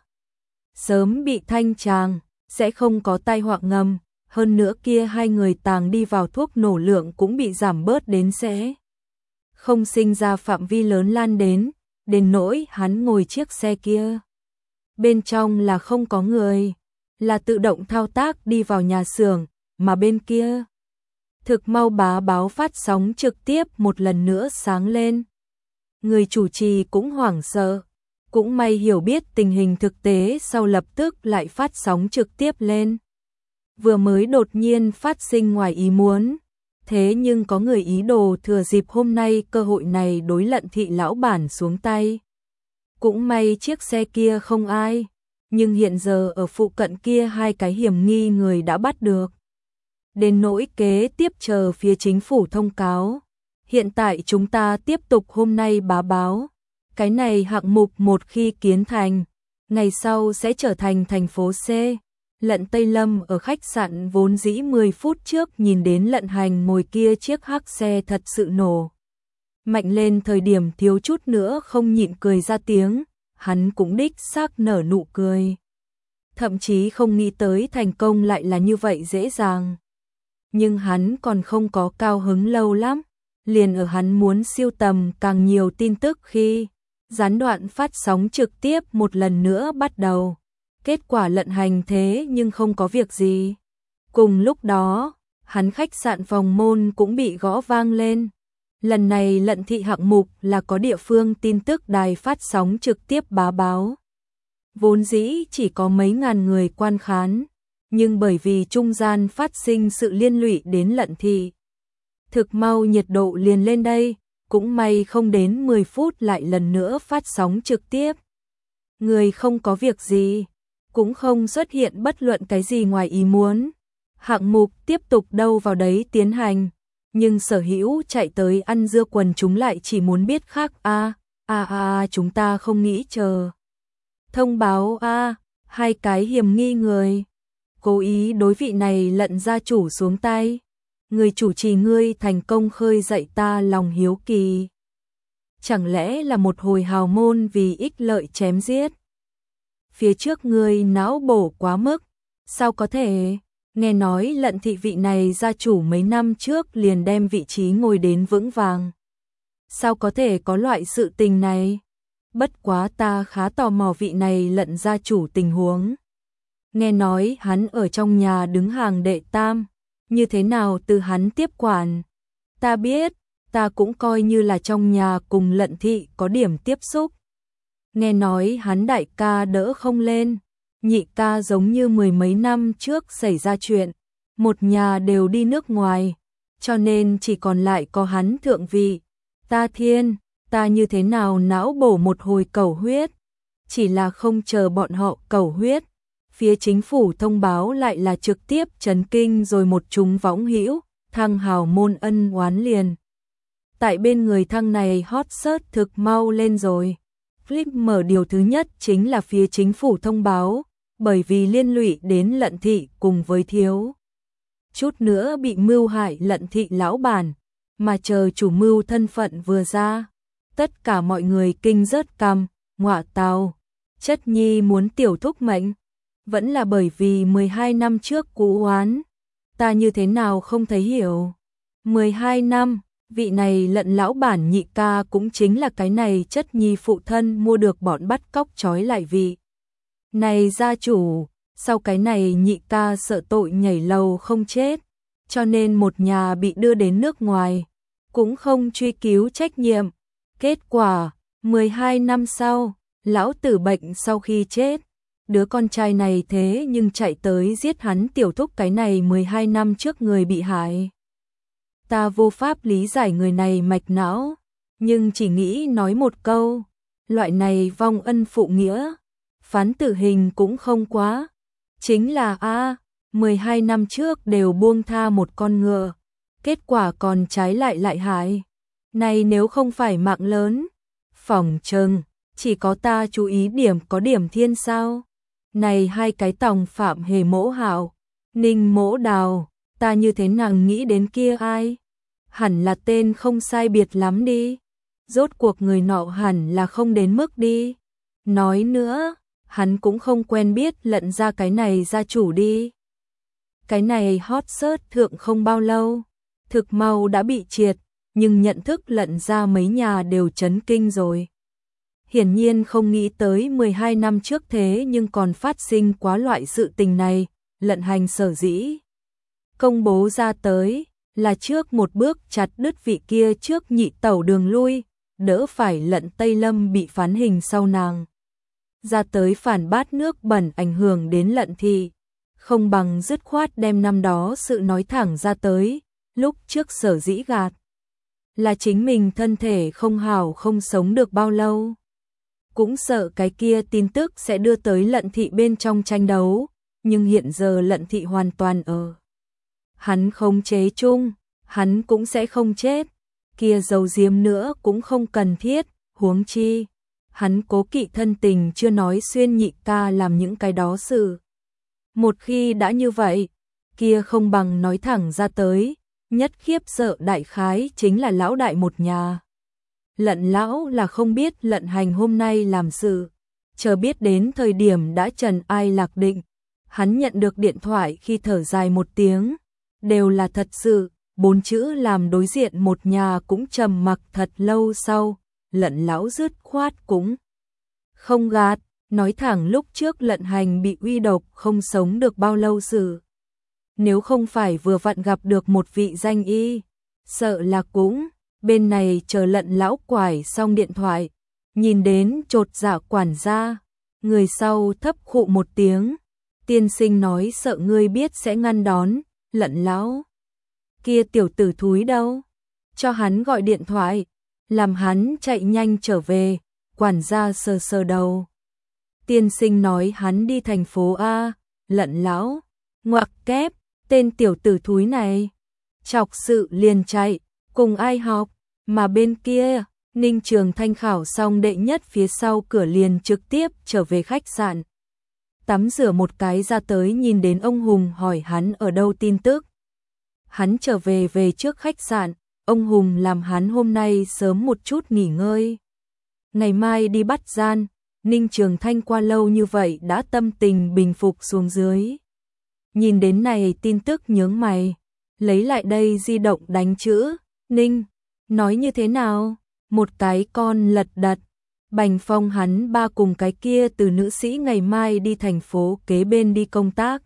sớm bị thanh tràng, sẽ không có tai họa ngầm, hơn nữa kia hai người tàng đi vào thuốc nổ lượng cũng bị giảm bớt đến sẽ không sinh ra phạm vi lớn lan đến, đến nỗi hắn ngồi chiếc xe kia. Bên trong là không có người, là tự động thao tác đi vào nhà xưởng, mà bên kia thực mau bá báo phát sóng trực tiếp một lần nữa sáng lên. Người chủ trì cũng hoảng sợ, Cũng may hiểu biết tình hình thực tế sau lập tức lại phát sóng trực tiếp lên. Vừa mới đột nhiên phát sinh ngoài ý muốn, thế nhưng có người ý đồ thừa dịp hôm nay cơ hội này đối Lận thị lão bản xuống tay. Cũng may chiếc xe kia không ai, nhưng hiện giờ ở phụ cận kia hai cái hiểm nghi người đã bắt được. Đến nỗi kế tiếp chờ phía chính phủ thông cáo. Hiện tại chúng ta tiếp tục hôm nay bá báo. Cái này hạng mục một khi kiến thành, ngày sau sẽ trở thành thành phố C. Lận Tây Lâm ở khách sạn vốn dĩ mười phút trước nhìn đến Lận Hành ngồi kia chiếc hắc xe thật sự nổ mạnh lên thời điểm thiếu chút nữa không nhịn cười ra tiếng, hắn cũng đích xác nở nụ cười. Thậm chí không nghĩ tới thành công lại là như vậy dễ dàng. Nhưng hắn còn không có cao hứng lâu lắm, liền ở hắn muốn siêu tầm càng nhiều tin tức khi gián đoạn phát sóng trực tiếp một lần nữa bắt đầu. Kết quả Lận Hành thế nhưng không có việc gì. Cùng lúc đó, hắn khách sạn phòng môn cũng bị gõ vang lên. Lần này Lận thị hạng mục là có địa phương tin tức đài phát sóng trực tiếp bá báo. Vốn dĩ chỉ có mấy ngàn người quan khán, nhưng bởi vì trung gian phát sinh sự liên lụy đến Lận thị, thực mau nhiệt độ liền lên đây, cũng may không đến mười phút lại lần nữa phát sóng trực tiếp. Người không có việc gì, cũng không xuất hiện bất luận cái gì ngoài ý muốn. Hạng mục tiếp tục đâu vào đấy tiến hành, nhưng sở hữu chạy tới ăn dưa quần chúng lại chỉ muốn biết khác a a a chúng ta không nghĩ chờ. Thông báo a hai cái hiểm nghi người, cố ý đối vị này Lận gia chủ xuống tay. Người chủ trì ngươi thành công khơi dậy ta lòng hiếu kỳ. Chẳng lẽ là một hồi hào môn vì ích lợi chém giết? Phía trước ngươi não bổ quá mức, sao có thể? Nghe nói Lận thị vị này gia chủ mấy năm trước liền đem vị trí ngồi đến vững vàng. Sao có thể có loại sự tình này? Bất quá ta khá tò mò vị này Lận gia chủ tình huống. Nghe nói hắn ở trong nhà đứng hàng đệ tam, như thế nào từ hắn tiếp quản? Ta biết, ta cũng coi như là trong nhà cùng Lận thị có điểm tiếp xúc. Nghe nói hắn đại ca đỡ không lên, nhị ca giống như mười mấy năm trước xảy ra chuyện, một nhà đều đi nước ngoài, cho nên chỉ còn lại có hắn thượng vị. Ta thiên, ta như thế nào não bổ một hồi cầu huyết, chỉ là không chờ bọn họ cầu huyết. Phía chính phủ thông báo lại là trực tiếp chấn kinh rồi một chúng võng hữu, thăng hào môn ân oán liền. Tại bên người thăng này hot search thực mau lên rồi. Click mở điều thứ nhất chính là phía chính phủ thông báo, bởi vì liên lụy đến Lận thị cùng với thiếu chút nữa bị mưu hại Lận thị lão bản, mà chờ chủ mưu thân phận vừa ra, tất cả mọi người kinh rớt cằm, ngọa tào, chất nhi muốn tiểu thúc mệnh, vẫn là bởi vì mười hai năm trước cũ oán, ta như thế nào không thấy hiểu. mười hai năm, vị này Lận lão bản nhị ca cũng chính là cái này chất nhi phụ thân mua được bọn bắt cóc trói lại vị này gia chủ, sau cái này nhị ca sợ tội nhảy lầu không chết, cho nên một nhà bị đưa đến nước ngoài, cũng không truy cứu trách nhiệm. Kết quả, mười hai năm sau, lão tử bệnh sau khi chết, đứa con trai này thế nhưng chạy tới giết hắn tiểu thúc cái này mười hai năm trước người bị hại. Ta vô pháp lý giải người này mạch não, nhưng chỉ nghĩ nói một câu, loại này vong ân phụ nghĩa, phán tử hình cũng không quá. Chính là a, mười hai năm trước đều buông tha một con ngựa, kết quả còn trái lại lại hại. Này nếu không phải mạng lớn, phỏng chừng chỉ có ta chú ý điểm có điểm thiên sao. Này hai cái tòng phạm hề mỗ hạo, ninh mỗ đào, ta như thế nào nghĩ đến kia ai? Hẳn là tên không sai biệt lắm đi. Rốt cuộc người nọ hẳn là không đến mức đi. Nói nữa, hắn cũng không quen biết Lận ra cái này gia chủ đi. Cái này hot search thượng không bao lâu, thực mau đã bị triệt, nhưng nhận thức Lận ra mấy nhà đều chấn kinh rồi. Hiển nhiên không nghĩ tới mười hai năm trước thế nhưng còn phát sinh quá loại sự tình này, Lận Hành sở dĩ công bố ra tới là trước một bước chặt đứt vị kia trước nhị tẩu đường lui, đỡ phải Lận Tây Lâm bị phán hình sau nàng ra tới phản bát nước bẩn ảnh hưởng đến Lận thị, không bằng dứt khoát đem năm đó sự nói thẳng ra tới, lúc trước sở dĩ gạt. Là chính mình thân thể không hảo không sống được bao lâu. Cũng sợ cái kia tin tức sẽ đưa tới Lận thị bên trong tranh đấu, nhưng hiện giờ Lận thị hoàn toàn ở. Hắn không chế chung, hắn cũng sẽ không chết, kia giấu giếm nữa cũng không cần thiết, huống chi. Hắn cố kỵ thân tình chưa nói xuyên nhị ca làm những cái đó sự. Một khi đã như vậy, kia không bằng nói thẳng ra tới, nhất khiếp sợ đại khái chính là lão đại một nhà. Lận lão là không biết Lận Hành hôm nay làm sự, chờ biết đến thời điểm đã trần ai lạc định, hắn nhận được điện thoại khi thở dài một tiếng, đều là thật sự, bốn chữ làm đối diện một nhà cũng trầm mặc thật lâu sau, Lận lão dứt khoát cũng không gạt, nói thẳng lúc trước Lận Hành bị uy độc không sống được bao lâu sự. Nếu không phải vừa vặn gặp được một vị danh y, sợ là cũng, bên này chờ Lận lão quải xong điện thoại, nhìn đến chột dạ quản gia, người sau thấp khụ một tiếng, tiên sinh nói sợ ngươi biết sẽ ngăn đón, Lận lão. Kia tiểu tử thúi đâu? Cho hắn gọi điện thoại, làm hắn chạy nhanh trở về, quản gia sờ sờ đầu. Tiên sinh nói hắn đi thành phố A, Lận lão, ngoặc kép, tên tiểu tử thúi này. Chọc sự liền chạy, cùng ai học, mà bên kia, Ninh Trường Thanh khảo xong đệ nhất phía sau cửa liền trực tiếp trở về khách sạn. Tắm rửa một cái ra tới nhìn đến ông Hùng hỏi hắn ở đâu tin tức. Hắn trở về về trước khách sạn, ông Hùng làm hắn hôm nay sớm một chút nghỉ ngơi. Ngày mai đi bắt gian, Ninh Trường Thanh qua lâu như vậy đã tâm tình bình phục xuống dưới. Nhìn đến này tin tức nhướng mày, lấy lại đây di động đánh chữ, Ninh, nói như thế nào? Một cái con lật đật, Bành Phong hắn ba cùng cái kia từ nữ sĩ ngày mai đi thành phố kế bên đi công tác.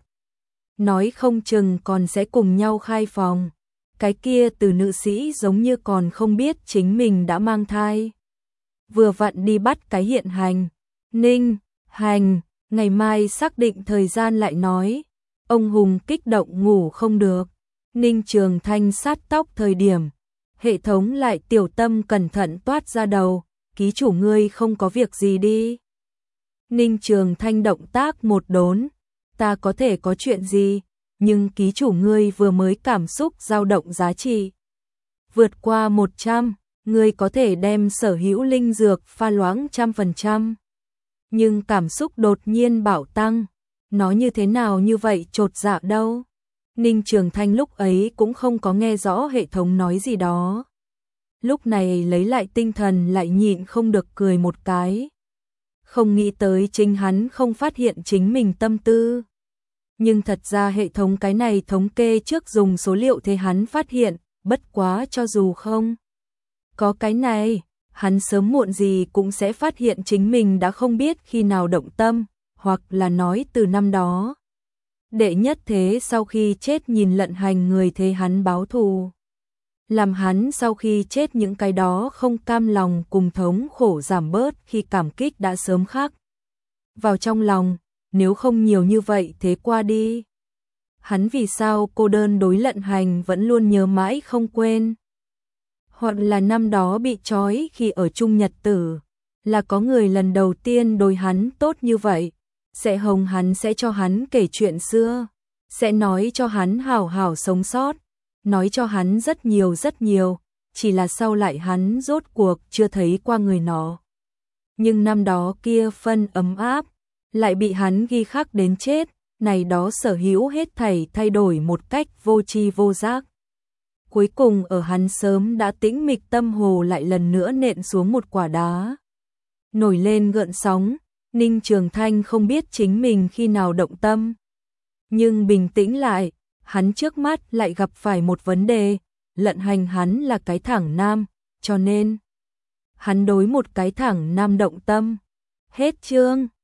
Nói không chừng còn sẽ cùng nhau khai phòng. Cái kia từ nữ sĩ giống như còn không biết chính mình đã mang thai. Vừa vặn đi bắt cái hiện hành. Ninh, hành, ngày mai xác định thời gian lại nói. Ông Hùng kích động ngủ không được. Ninh Trường Thanh sát tóc thời điểm. Hệ thống lại tiểu tâm cẩn thận toát ra đầu. Ký chủ ngươi không có việc gì đi. Ninh Trường Thanh động tác một đốn. Ta có thể có chuyện gì, nhưng ký chủ ngươi vừa mới cảm xúc dao động giá trị. Vượt qua một trăm, ngươi có thể đem sở hữu linh dược pha loãng trăm phần trăm. Nhưng cảm xúc đột nhiên bạo tăng, nó như thế nào như vậy chột dạ đâu. Ninh Trường Thanh lúc ấy cũng không có nghe rõ hệ thống nói gì đó. Lúc này lấy lại tinh thần lại nhịn không được cười một cái. Không nghĩ tới chính hắn không phát hiện chính mình tâm tư. Nhưng thật ra hệ thống cái này thống kê trước dùng số liệu thế hắn phát hiện, bất quá cho dù không. Có cái này, hắn sớm muộn gì cũng sẽ phát hiện chính mình đã không biết khi nào động tâm, hoặc là nói từ năm đó. Đệ nhất thế sau khi chết nhìn Lận Hành người thế hắn báo thù. Làm hắn sau khi chết những cái đó không cam lòng cùng thống khổ giảm bớt khi cảm kích đã sớm khắc vào trong lòng, nếu không nhiều như vậy thế qua đi. Hắn vì sao cô đơn đối Lận Hành vẫn luôn nhớ mãi không quên. Hoặc là năm đó bị trói khi ở chung nhật tử, là có người lần đầu tiên đối hắn tốt như vậy, sẽ hồng hắn sẽ cho hắn kể chuyện xưa, sẽ nói cho hắn hảo hảo sống sót. Nói cho hắn rất nhiều rất nhiều, chỉ là sau lại hắn rốt cuộc chưa thấy qua người nó. Nhưng năm đó kia phân ấm áp, lại bị hắn ghi khắc đến chết, này đó sở hữu hết thảy thay đổi một cách vô tri vô giác. Cuối cùng ở hắn sớm đã tĩnh mịch tâm hồ lại lần nữa nện xuống một quả đá. Nổi lên gợn sóng, Ninh Trường Thanh không biết chính mình khi nào động tâm. Nhưng bình tĩnh lại, hắn trước mắt lại gặp phải một vấn đề, Lận Hành hắn là cái thẳng nam, cho nên hắn đối một cái thẳng nam động tâm. Hết chương.